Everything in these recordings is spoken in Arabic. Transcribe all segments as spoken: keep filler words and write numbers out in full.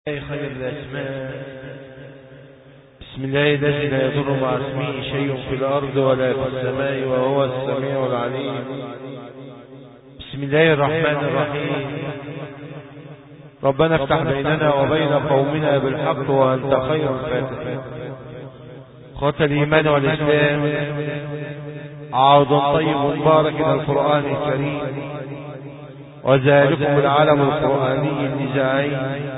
خير الأسماء. بسم الله الذي لا يضر مع اسمه شيء في الأرض ولا في السماء وهو السميع العليم. بسم الله الرحمن الرحيم. ربنا افتح بيننا وبين قومنا بالحق وأنت خير الفاتحين. أخوة الإيمان والإسلام، عوض طيب مبارك إلى القرآن الكريم، وذلكم العالم القرآني النزاعي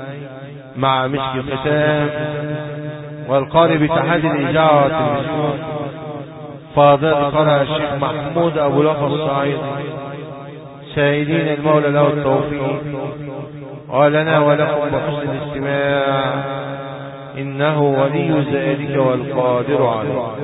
مع مسك ختام، والقارئ باتحاد الإذاعة والتلفزيون فاضل قرأ الشيخ محمود أبو لطف الصعيد، سائلين المولى له التوفيق ولنا ولكم بحسن الاستماع، إنه ولي ذلك والقادر عليه.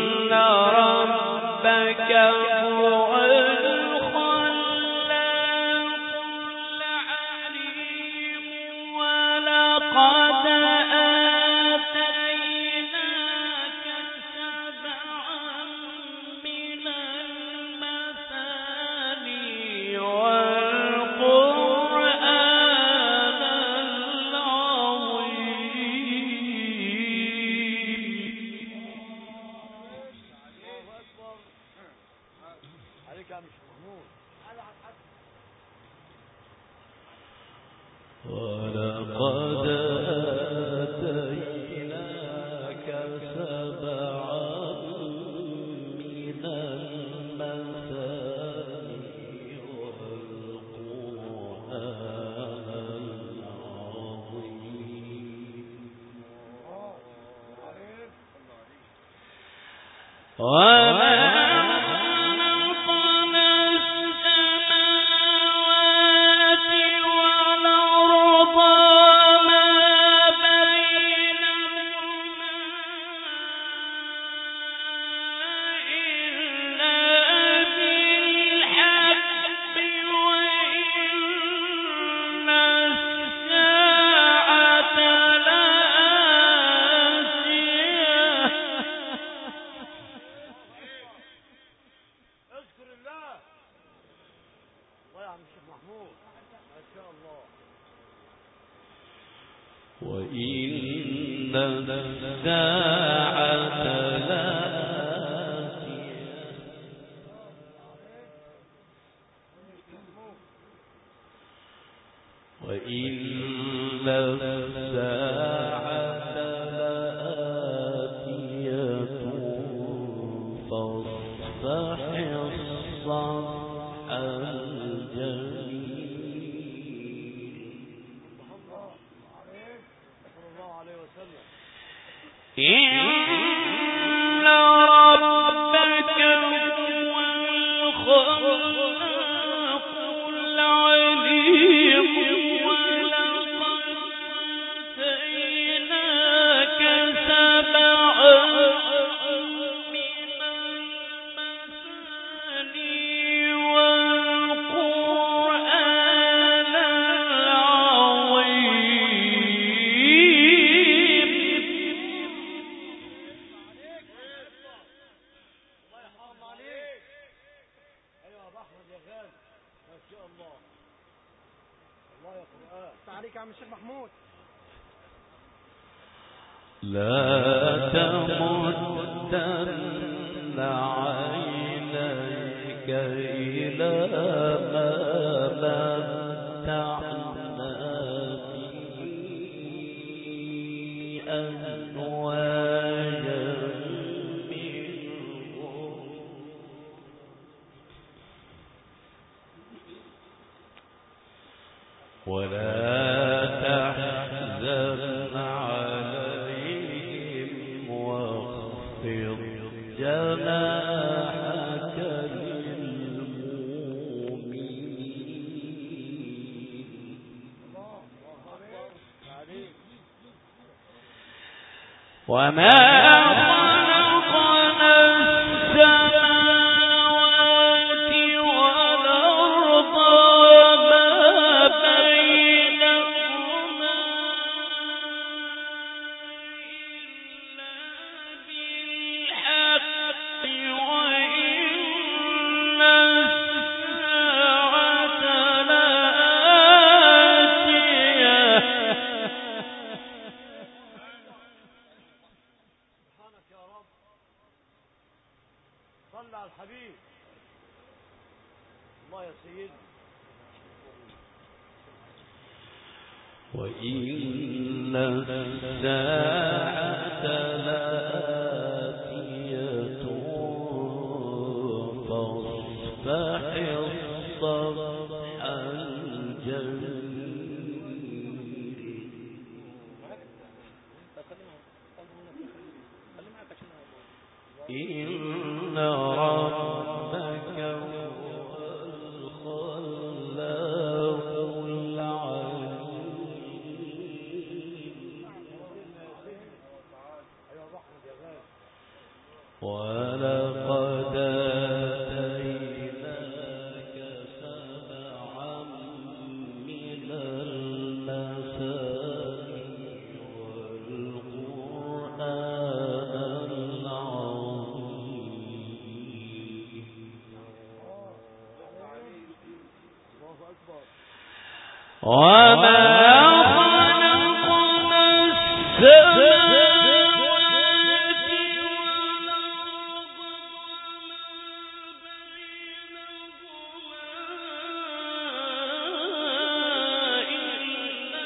إن ربك هو الخلاق ولقد آتيناك سبعا من المثاني والقرآن العظيم وما وإن الساعة لآتية وإن الساعة لآتية فاصفح الصفح الجميل إن ربك هو الخلاق العليم ولقد آتيناك سبعا من المثاني والقرآن العظيم عليك يا عم الشيخ محمود. لا تمدن عينيك إلى ما متعنا به أزواجا منهم ولا تحزن عليهم واخفض جناحك للمؤمنين وما خلقنا السماوات والأرض وما بينهما إلا بالحق وإن الساعة لآتية سبحانك يا رب. صل على الحبيب. الله يا سيدي. وإن الساعة لآتية فاصفح الصفح الجميل إن ربك هو الخلاق العليم ولقد آتيناك سبعا من المثاني والقرآن العظيم وما خلقنا السماوات والأرض وما بينهما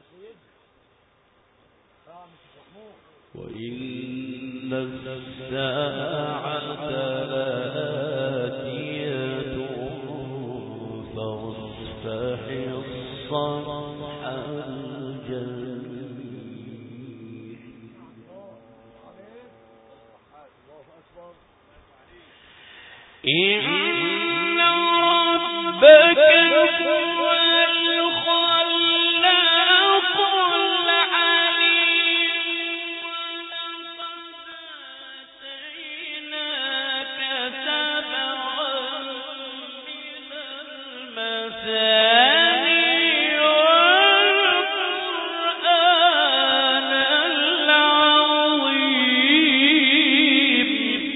وإن الساعة لآتية فاصفح الصفح الجميل. إن ربك هو الخلاق العليم ولقد آتيناك سبعا من المثاني والقرآن العظيم.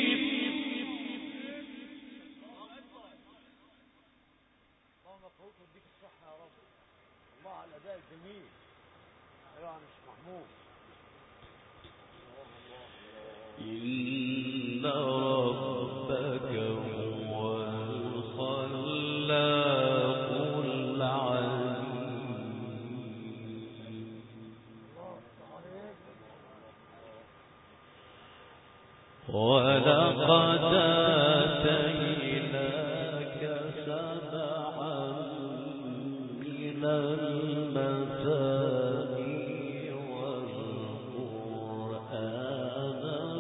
اللهم مبروك واديك الصحة يا رب. الله على الأداء الجميل. أيوة يا مش محمود. إن ربك هو الخلاق العليم ولقد آتيناك سبعا من المثاني والقرآن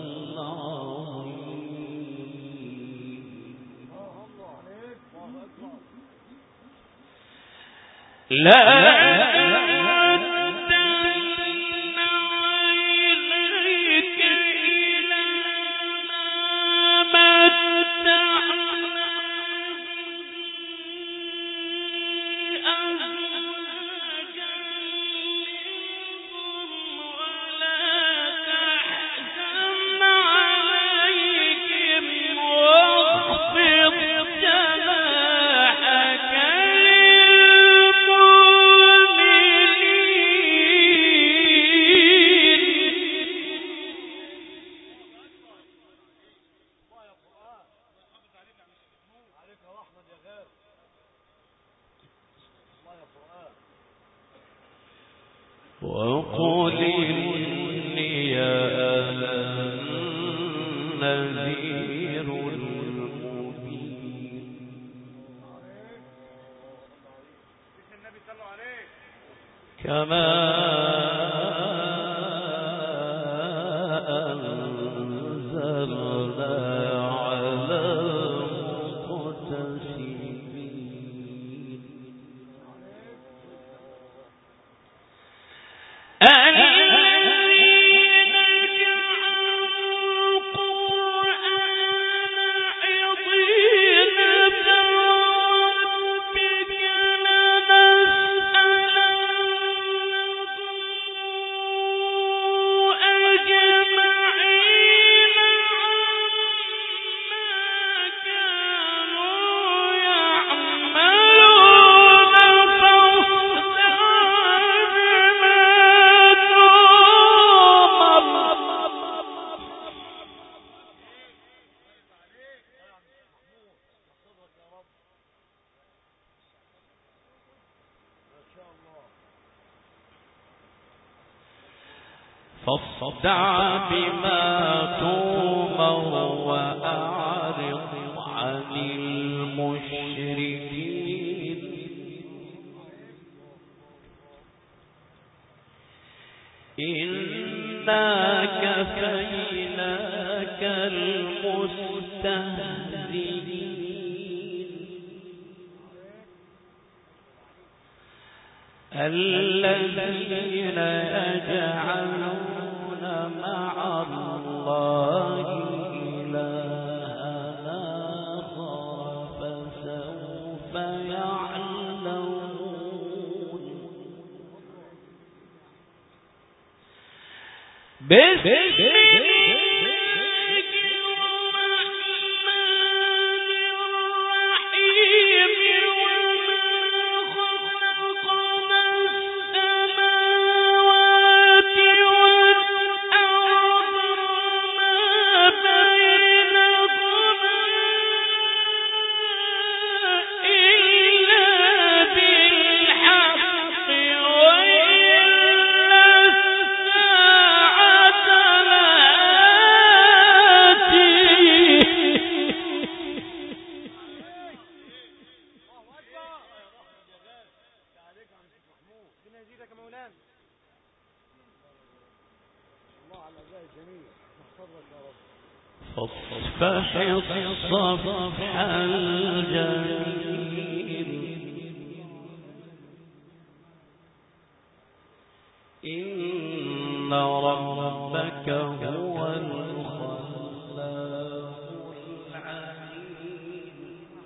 العظيم. لا وقل إني أنا النذير المبين. كما أنزلنا على المقتسمين الذين جعلوا القرآن عضين فربك لنسألنهم أجمعين عما كانوا يعملون فاصدع بما فاصدع بما تؤمر وأعرض عن المشركين إنا كفيناك المستهزئين الذين يجعلون مع الله إلها آخر فسوف يعلمون. بسم إلا بالحق وإن جميل. صبرك يا رب. فاصفح الصفح الجميل إن ربك هو الخلاق العليم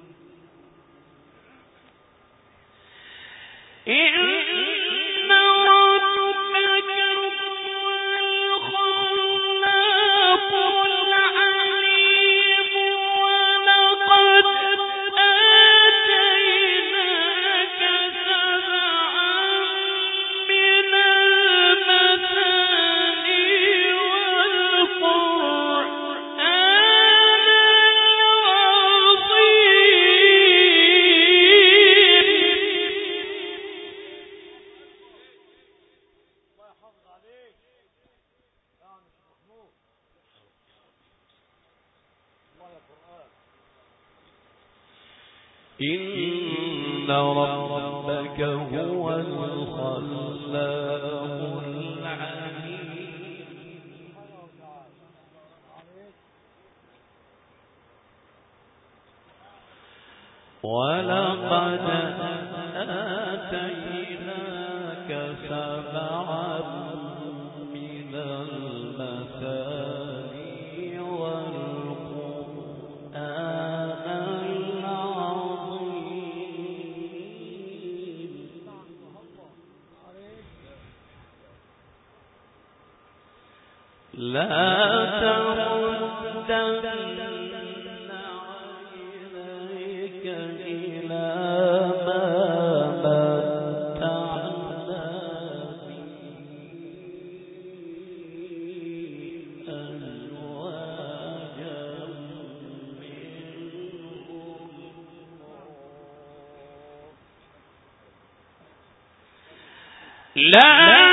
إن ربك هو الخلاق العليم ولقد آتيناك سبعا من المثاني والقرآن إن ربك هو الخلاق العليم ولقد آتيناك سبعا من المثاني والقرآن لا تمدن عينيك إلى ما متعنا به أزواجا منهم لا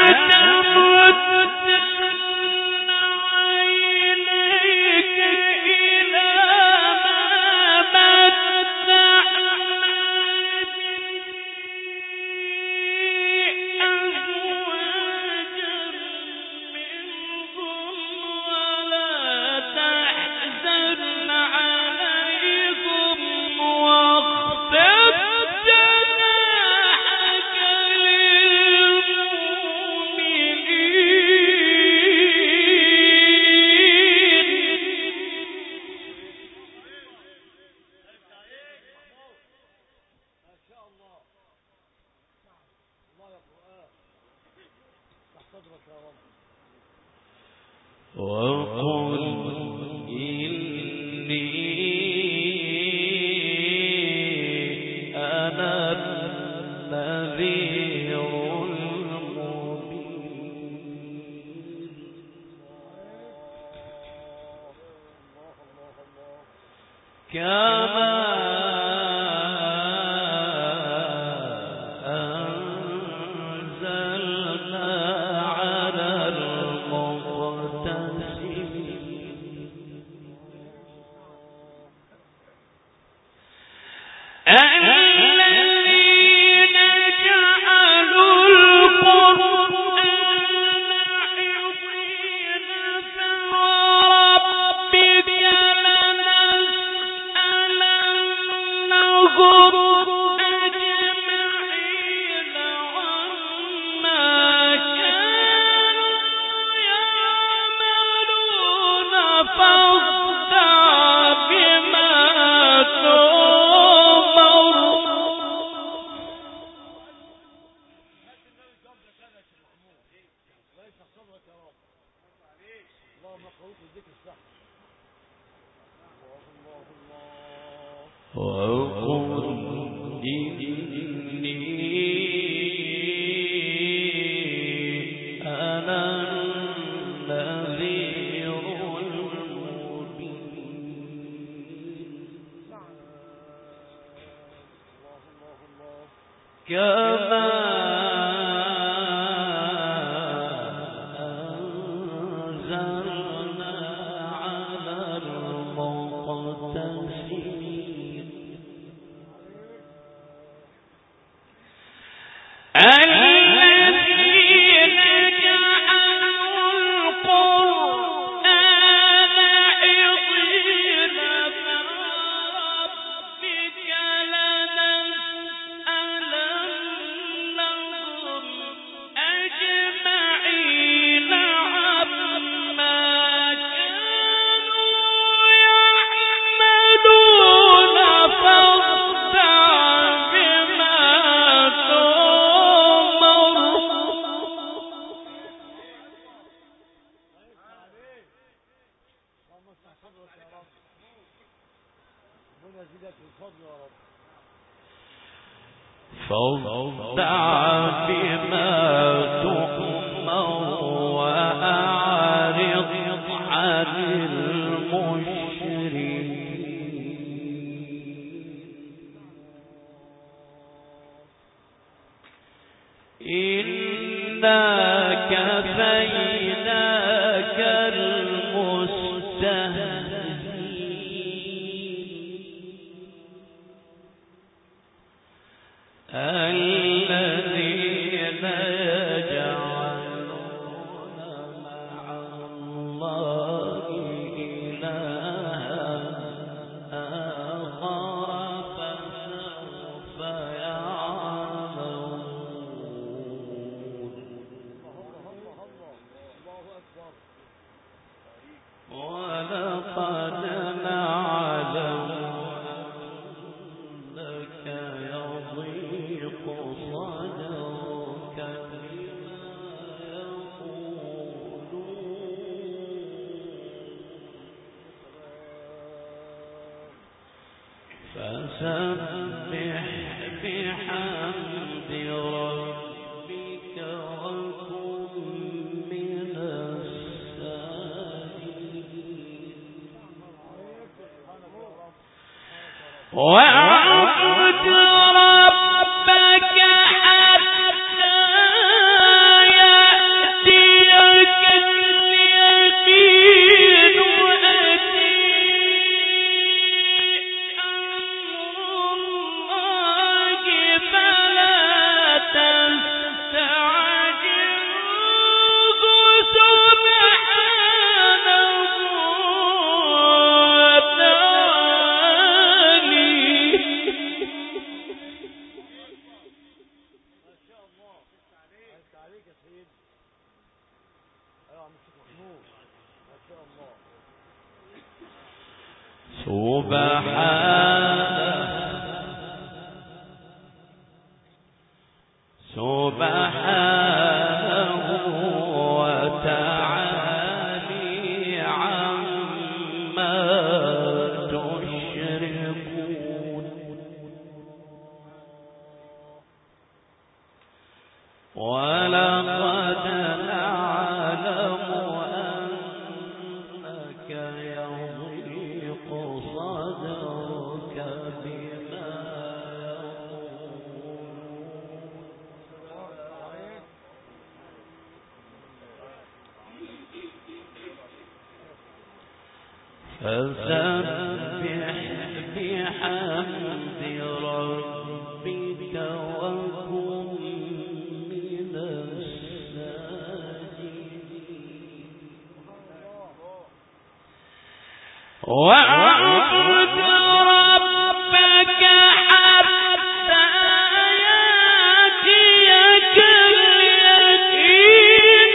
وقل إني أنا النذير المبين كما وقل إني أنا النذير المبين كما أنزلنا على المقتسمين الذين جعلوا القرآن فاصدع بما تؤمر وأعرض عن المشركين إنا كفيناك المستهزئين الذين يجعلون مع الله إلها آخر فسوف يعلمون ولقد نعلم أنك يضيق صدرك بما يقولون فسبح بحمد ربك وكن من الساجدين واعبد ربك حتى يأتيك اليقين سبحانه وتعالى عما تشركون ولقد نعلم أنك يضيق صدرك بما فسبح بحمد ربك وكن من الساجدين واعبد ربك حتى يأتيك اليقين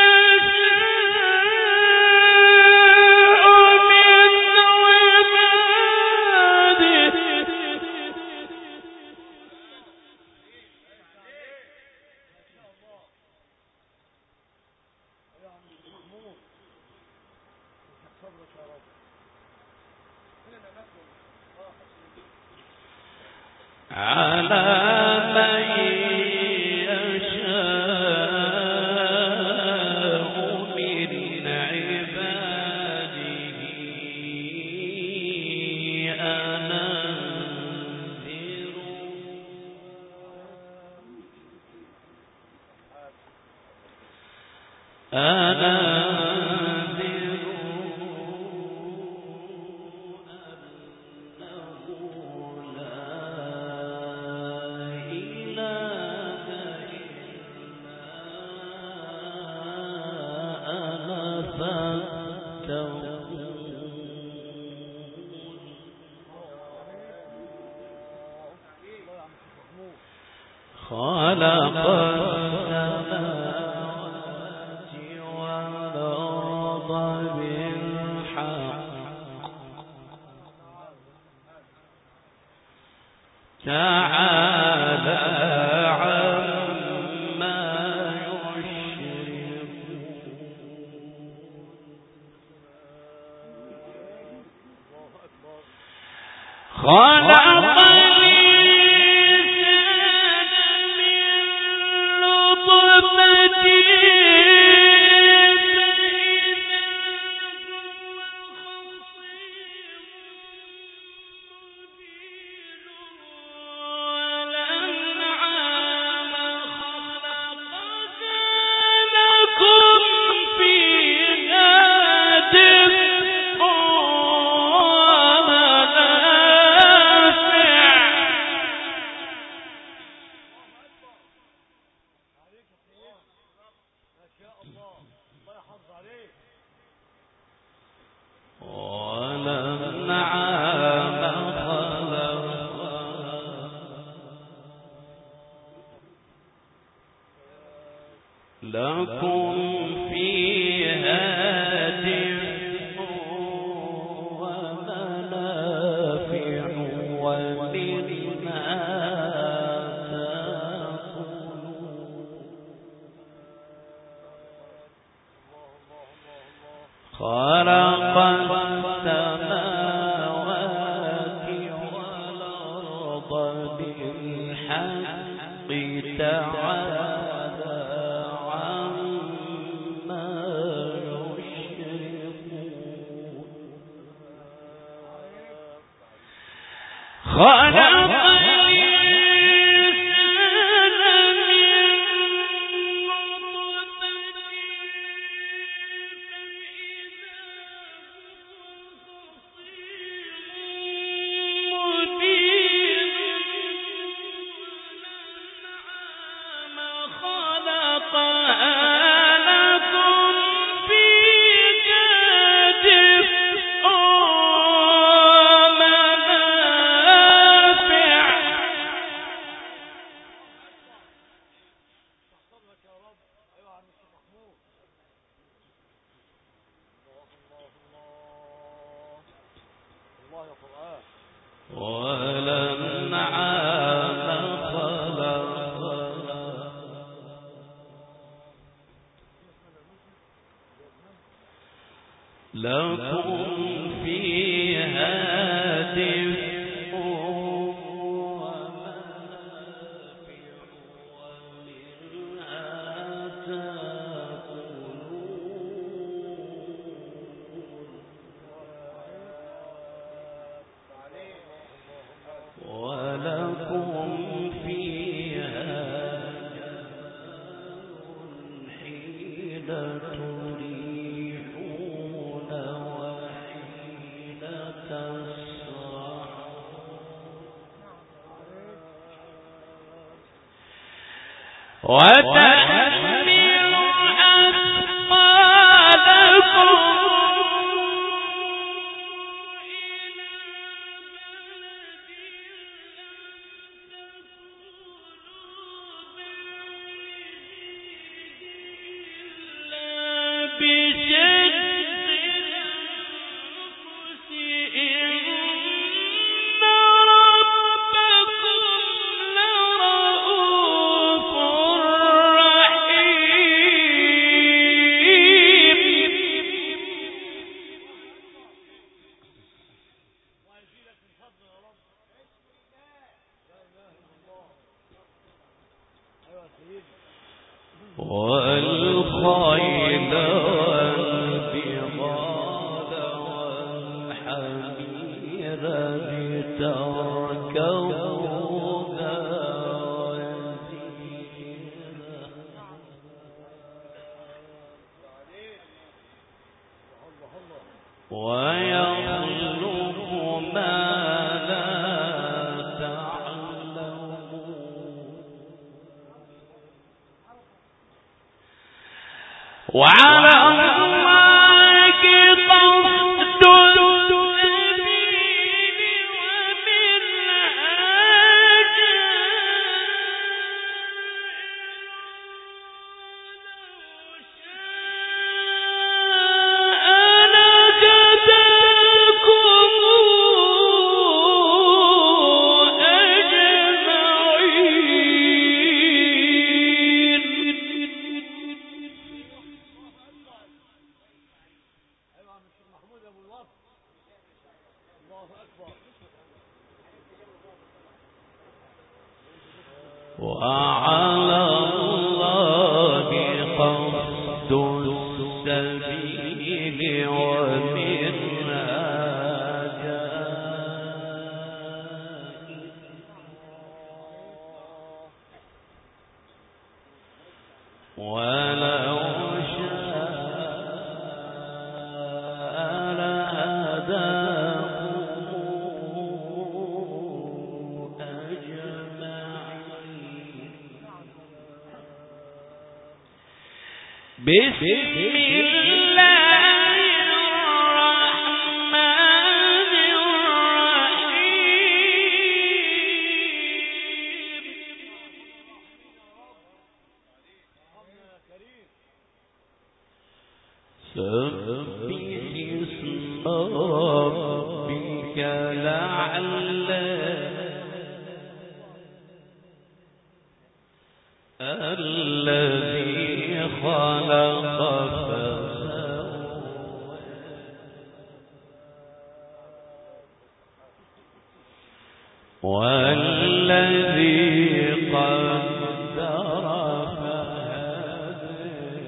من صبرك يا رب. هنا نعمتهم على من يشاء من عباده أنذر أنذر خلق السماوات والأرض بالحق تعالى عما يشركون خلق لكم فيها دفء ومنافع ومنها تأكلون خلق السماوات والأرض بالحق تعالى خلق لكم فيها دفء ومنافع ومنها تأكلون ولكم فيها جمال حين تريحون وحين تسرحون وتحمل أثقالكم رحيم ويخلق ما لا تعلمون وعلى الله قصد السبيل وعلى الله قصد السبيل ومنها جائر ولو بسم الله الرحمن الرحيم سبح اسم ربك الأعلى الذي خلق فسوى والذي قدر فهدى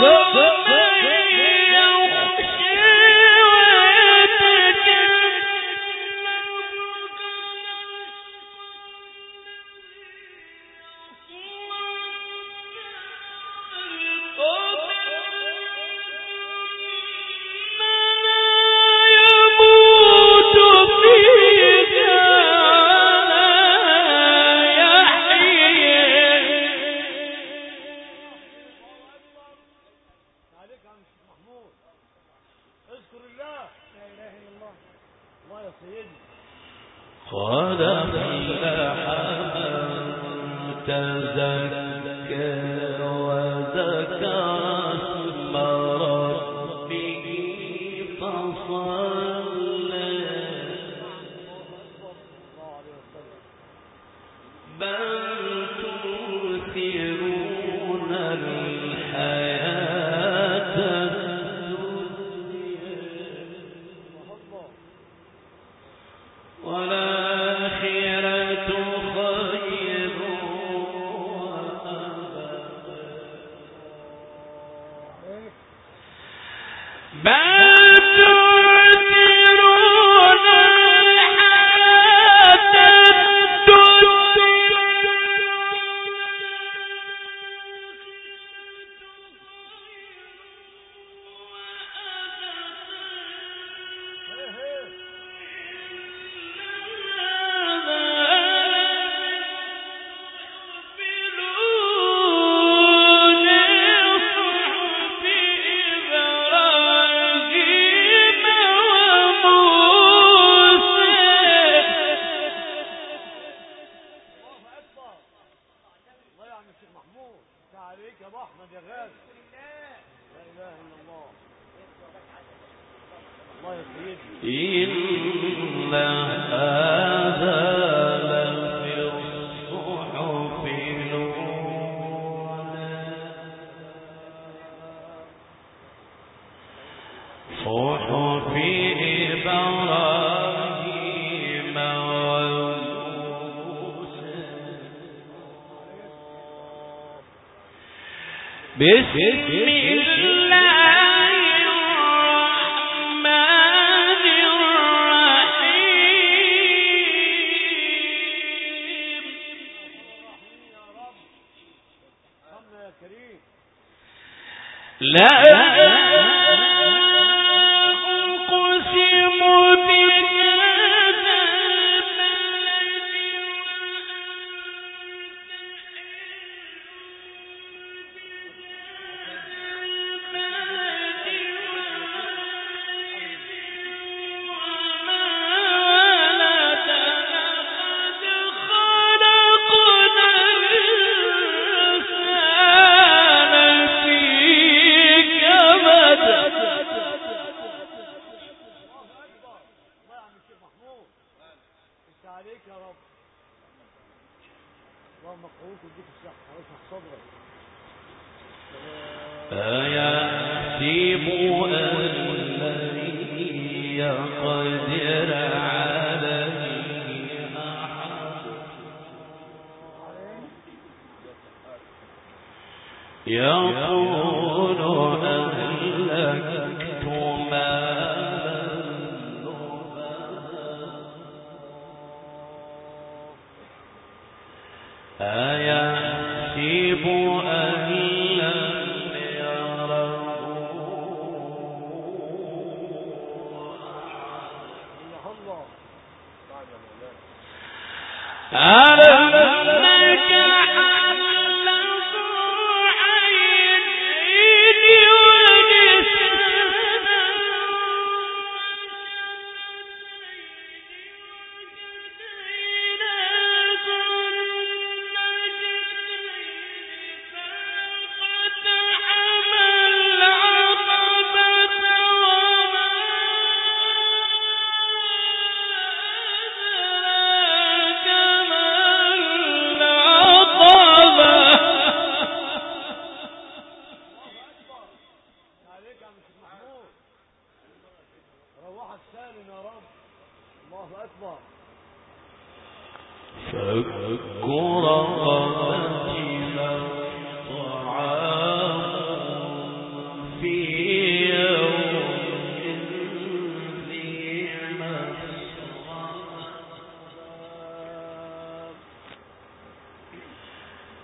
فك رقبة أو طعام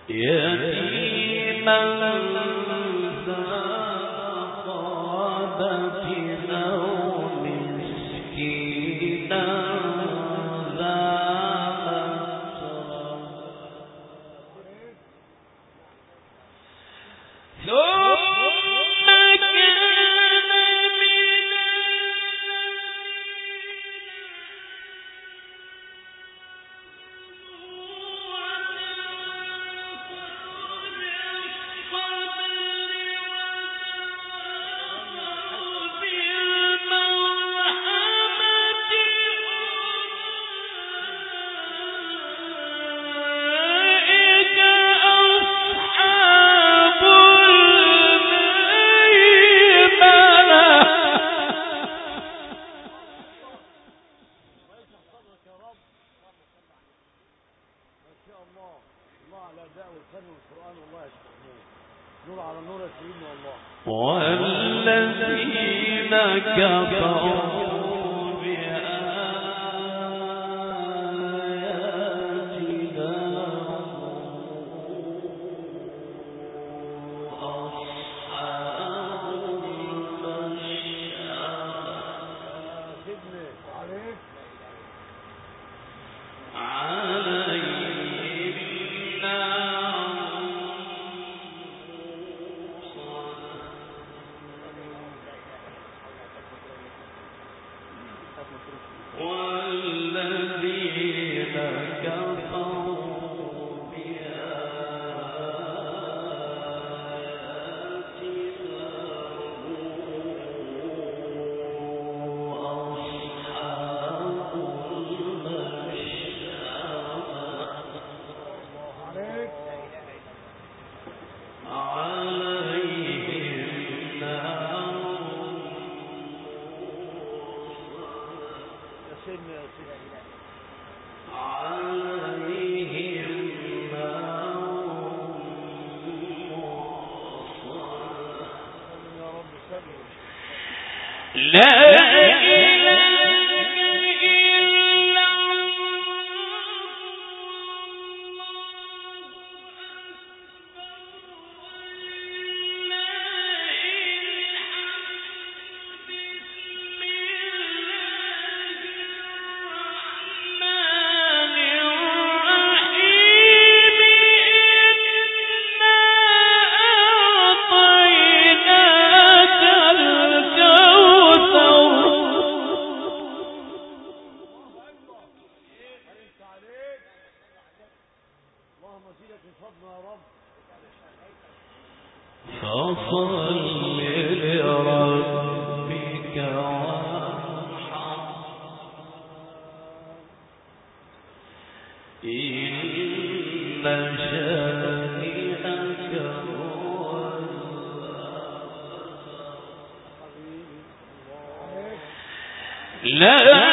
يتيما ذا مقربة أو مسكينا ذا والذين كفروا بآياتنا أصحاب المشأمة عليهم نار والذين كفروا بآياتنا أصحاب المشأمة عليهم نار عليهم نار لا فصل لربك وانحر إن شانئك هو الأبتر لا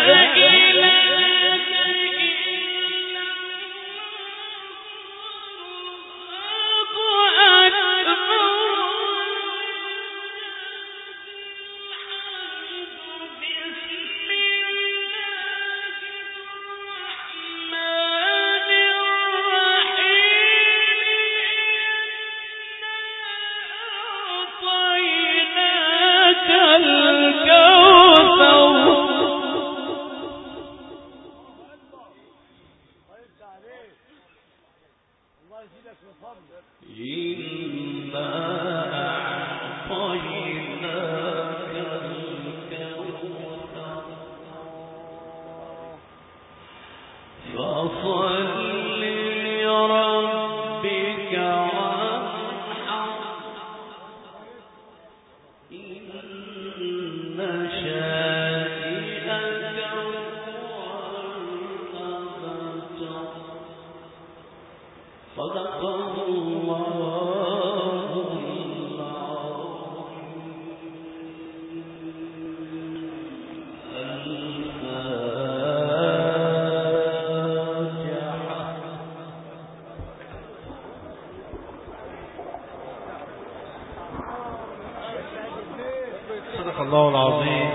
الله العظيم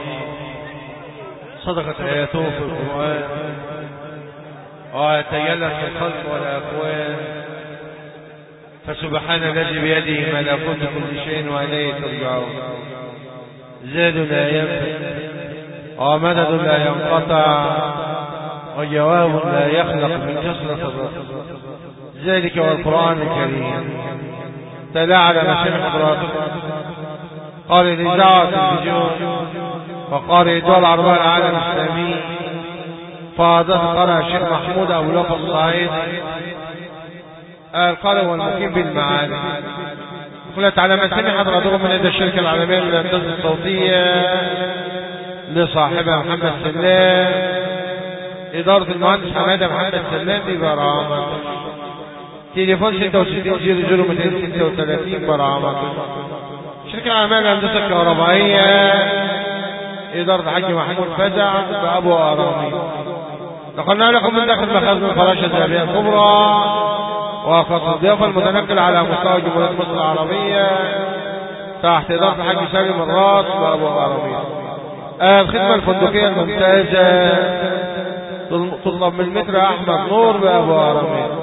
صدقت آياته في القرآن وتجلت في الخلق والأكوان فسبحان الذي بيده ملكوت كل شيء وإليه ترجعون. زاد لا ينفد ومدد لا ينقطع وجواب لا يخلق من كثرة الرد. ذلك والقرآن الكريم تلا على مشامخ حضراتكم قارئ الإذاعة والتلفزيون وقارئ الدول العربية العالم الإسلامي فاضل قرأ الشيخ محمود أبو لطف الصعيد القارئ والمقيم بالمعاني. قلت على مسامع حضراتكم من هذه الشركة العالمية للإنتاج الصوتية لصاحبها محمد سلام، إدارة المهندس حمادة محمد سلام ببرامج، تليفون ستة وستين صفر صفر مئتين وستة وثلاثين برامج. الشركة العالمية للهندسة الكهربائية إدارة الحاج محمود فزع بأبو أرامي. نقلنا لكم من داخل مخازن الفراشة الذهبية الكبرى وخاصة الضيافة المتنقل على مستوى جمهورية مصر العربية تحت إدارة الحاج سالم الراس بأبو أرامي. الخدمة الفندقية الممتازة تطلب من المتر أحمد نور بأبو أرامي.